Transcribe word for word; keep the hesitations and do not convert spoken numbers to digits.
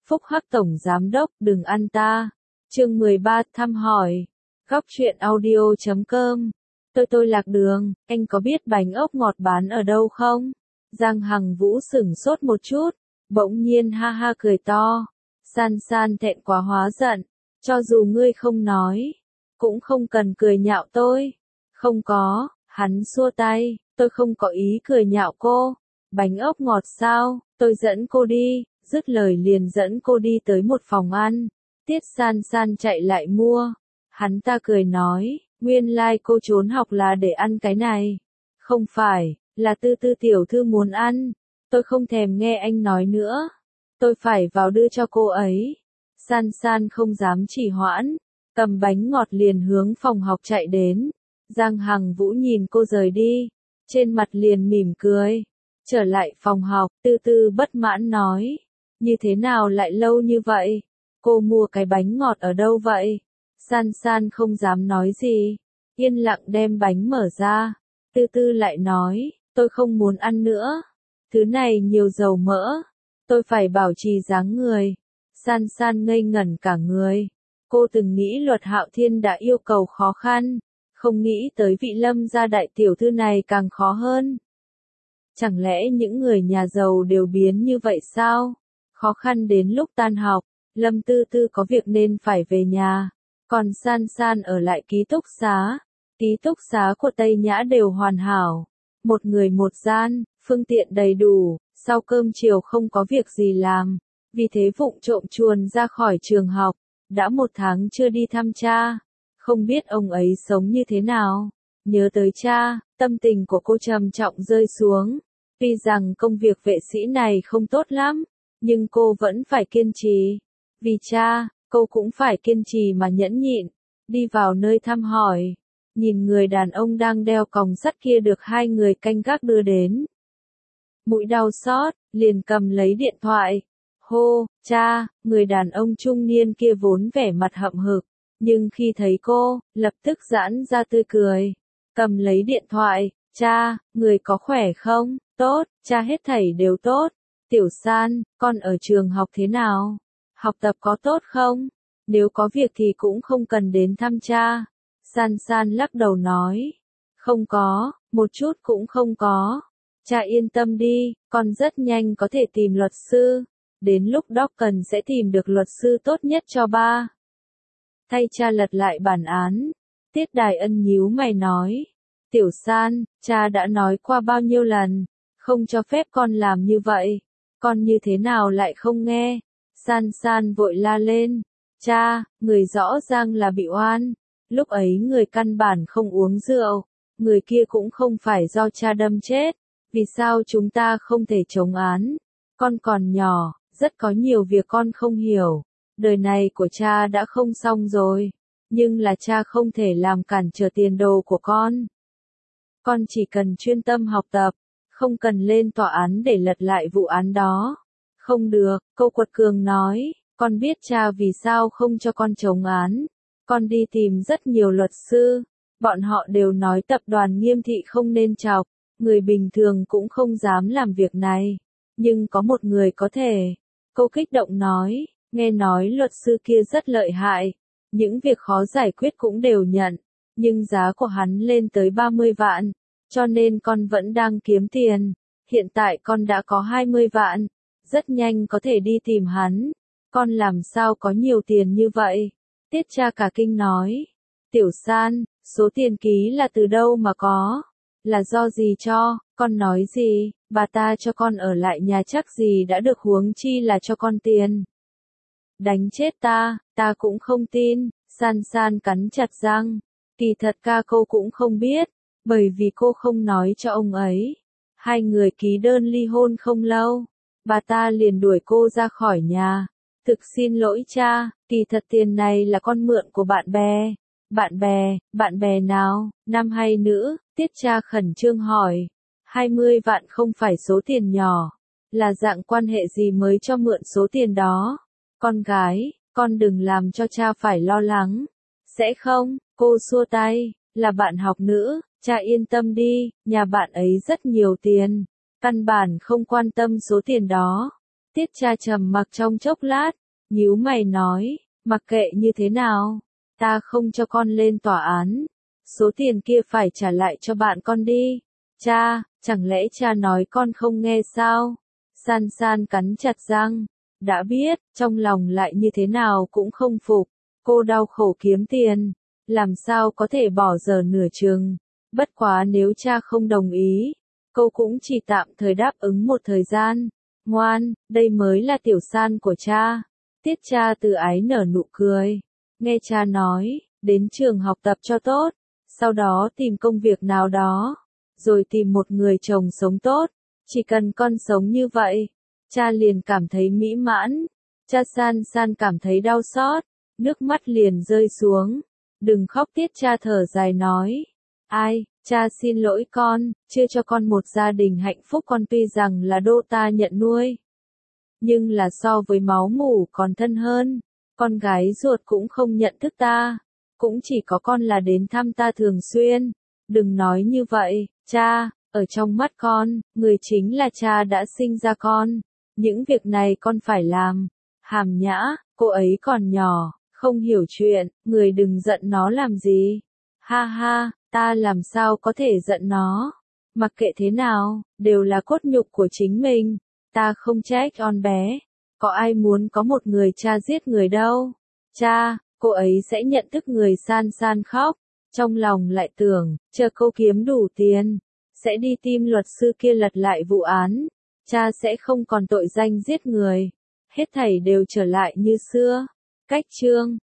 Phúc Hắc Tổng Giám Đốc đừng ăn ta. Chương mười ba thăm hỏi. Góc truyện audio chấm com. Tôi tôi lạc đường, anh có biết bánh ốc ngọt bán ở đâu không? Giang Hằng Vũ sửng sốt một chút, bỗng nhiên ha ha cười to. San San thẹn quá hóa giận, cho dù ngươi không nói, cũng không cần cười nhạo tôi. Không có, hắn xua tay, tôi không có ý cười nhạo cô. Bánh ốc ngọt sao, tôi dẫn cô đi, dứt lời liền dẫn cô đi tới một phòng ăn. Tiết San San chạy lại mua. Hắn ta cười nói, nguyên lai like cô trốn học là để ăn cái này. Không phải, là Tư Tư tiểu thư muốn ăn. Tôi không thèm nghe anh nói nữa. Tôi phải vào đưa cho cô ấy. San San không dám trì hoãn, cầm bánh ngọt liền hướng phòng học chạy đến. Giang Hằng Vũ nhìn cô rời đi, trên mặt liền mỉm cười. Trở lại phòng học, Tư Tư bất mãn nói, như thế nào lại lâu như vậy? Cô mua cái bánh ngọt ở đâu vậy? San San không dám nói gì, yên lặng đem bánh mở ra. Tư Tư lại nói, tôi không muốn ăn nữa. Thứ này nhiều dầu mỡ, tôi phải bảo trì dáng người. San San ngây ngẩn cả người. Cô từng nghĩ Luật Hạo Thiên đã yêu cầu khó khăn, không nghĩ tới vị Lâm gia đại tiểu thư này càng khó hơn. Chẳng lẽ những người nhà giàu đều biến như vậy sao? Khó khăn đến lúc tan học, Lâm Tư Tư có việc nên phải về nhà, còn San San ở lại ký túc xá. Ký túc xá của Tây Nhã đều hoàn hảo, một người một gian, phương tiện đầy đủ, sau cơm chiều không có việc gì làm, vì thế vụng trộm chuồn ra khỏi trường học. Đã một tháng chưa đi thăm cha, không biết ông ấy sống như thế nào. Nhớ tới cha, tâm tình của cô trầm trọng rơi xuống. Tuy rằng công việc vệ sĩ này không tốt lắm, nhưng cô vẫn phải kiên trì. Vì cha, cô cũng phải kiên trì mà nhẫn nhịn. Đi vào nơi thăm hỏi, nhìn người đàn ông đang đeo còng sắt kia được hai người canh gác đưa đến. Mũi đau xót, liền cầm lấy điện thoại. Hô, cha, người đàn ông trung niên kia vốn vẻ mặt hậm hực, nhưng khi thấy cô, lập tức giãn ra tươi cười. Cầm lấy điện thoại, cha, người có khỏe không? Tốt, cha hết thảy đều tốt. Tiểu San, con ở trường học thế nào? Học tập có tốt không? Nếu có việc thì cũng không cần đến thăm cha. San San lắc đầu nói, không có, một chút cũng không có. Cha yên tâm đi, con rất nhanh có thể tìm luật sư. Đến lúc đó cần sẽ tìm được luật sư tốt nhất cho ba. Thay cha lật lại bản án. Tiết Đài Ân nhíu mày nói, Tiểu San, cha đã nói qua bao nhiêu lần, không cho phép con làm như vậy. Con như thế nào lại không nghe? San San vội la lên, cha, người rõ ràng là bị oan. Lúc ấy người căn bản không uống rượu, người kia cũng không phải do cha đâm chết. Vì sao chúng ta không thể chống án? Con còn nhỏ, rất có nhiều việc con không hiểu. Đời này của cha đã không xong rồi, nhưng là cha không thể làm cản trở tiền đồ của con. Con chỉ cần chuyên tâm học tập, không cần lên tòa án để lật lại vụ án đó. Không được, cô quật cường nói, con biết cha vì sao không cho con chống án. Con đi tìm rất nhiều luật sư, bọn họ đều nói tập đoàn Nghiêm Thị không nên chọc, người bình thường cũng không dám làm việc này. Nhưng có một người có thể. Cô kích động nói, nghe nói luật sư kia rất lợi hại, những việc khó giải quyết cũng đều nhận, nhưng giá của hắn lên tới ba mươi vạn, cho nên con vẫn đang kiếm tiền. Hiện tại con đã có hai mươi vạn, rất nhanh có thể đi tìm hắn. Con làm sao có nhiều tiền như vậy? Tiết cha cả kinh nói, Tiểu San, số tiền ký là từ đâu mà có? Là do gì cho? Con nói gì? Bà ta cho con ở lại nhà chắc gì đã được, huống chi là cho con tiền. Đánh chết ta, ta cũng không tin. San San cắn chặt răng. Kỳ thật ca cô cũng không biết, bởi vì cô không nói cho ông ấy. Hai người ký đơn ly hôn không lâu, bà ta liền đuổi cô ra khỏi nhà. Thực xin lỗi cha, kỳ thật tiền này là con mượn của bạn bè. Bạn bè, bạn bè nào, nam hay nữ? Tiết cha khẩn trương hỏi. hai mươi vạn không phải số tiền nhỏ, là dạng quan hệ gì mới cho mượn số tiền đó? Con gái, con đừng làm cho cha phải lo lắng. Sẽ không, cô xua tay, là bạn học nữ, cha yên tâm đi, nhà bạn ấy rất nhiều tiền, căn bản không quan tâm số tiền đó. Tiết cha trầm mặc trong chốc lát, nhíu mày nói, mặc kệ như thế nào, ta không cho con lên tòa án, số tiền kia phải trả lại cho bạn con đi. Cha, chẳng lẽ cha nói con không nghe sao? San San cắn chặt răng, đã biết, trong lòng lại như thế nào cũng không phục, cô đau khổ kiếm tiền, làm sao có thể bỏ giờ nửa chừng, bất quá nếu cha không đồng ý, cô cũng chỉ tạm thời đáp ứng một thời gian. Ngoan, đây mới là tiểu San của cha. Tiết cha từ ái nở nụ cười, nghe cha nói, đến trường học tập cho tốt, sau đó tìm công việc nào đó, rồi tìm một người chồng sống tốt, chỉ cần con sống như vậy, cha liền cảm thấy mỹ mãn. Cha San San cảm thấy đau xót, nước mắt liền rơi xuống. Đừng khóc, Tiết cha thở dài nói. Ai, cha xin lỗi con, chưa cho con một gia đình hạnh phúc, con tuy rằng là đô ta nhận nuôi, nhưng là so với máu mủ còn thân hơn, con gái ruột cũng không nhận thức ta, cũng chỉ có con là đến thăm ta thường xuyên. Đừng nói như vậy, cha, ở trong mắt con, người chính là cha đã sinh ra con, những việc này con phải làm. Hàm Nhã, cô ấy còn nhỏ, không hiểu chuyện, người đừng giận nó làm gì. Ha ha, ta làm sao có thể giận nó, mặc kệ thế nào, đều là cốt nhục của chính mình, ta không trách con bé, có ai muốn có một người cha giết người đâu. Cha, cô ấy sẽ nhận thức. Người San San khóc, trong lòng lại tưởng, chờ cô kiếm đủ tiền, sẽ đi tìm luật sư kia lật lại vụ án, cha sẽ không còn tội danh giết người, hết thảy đều trở lại như xưa. Cách chương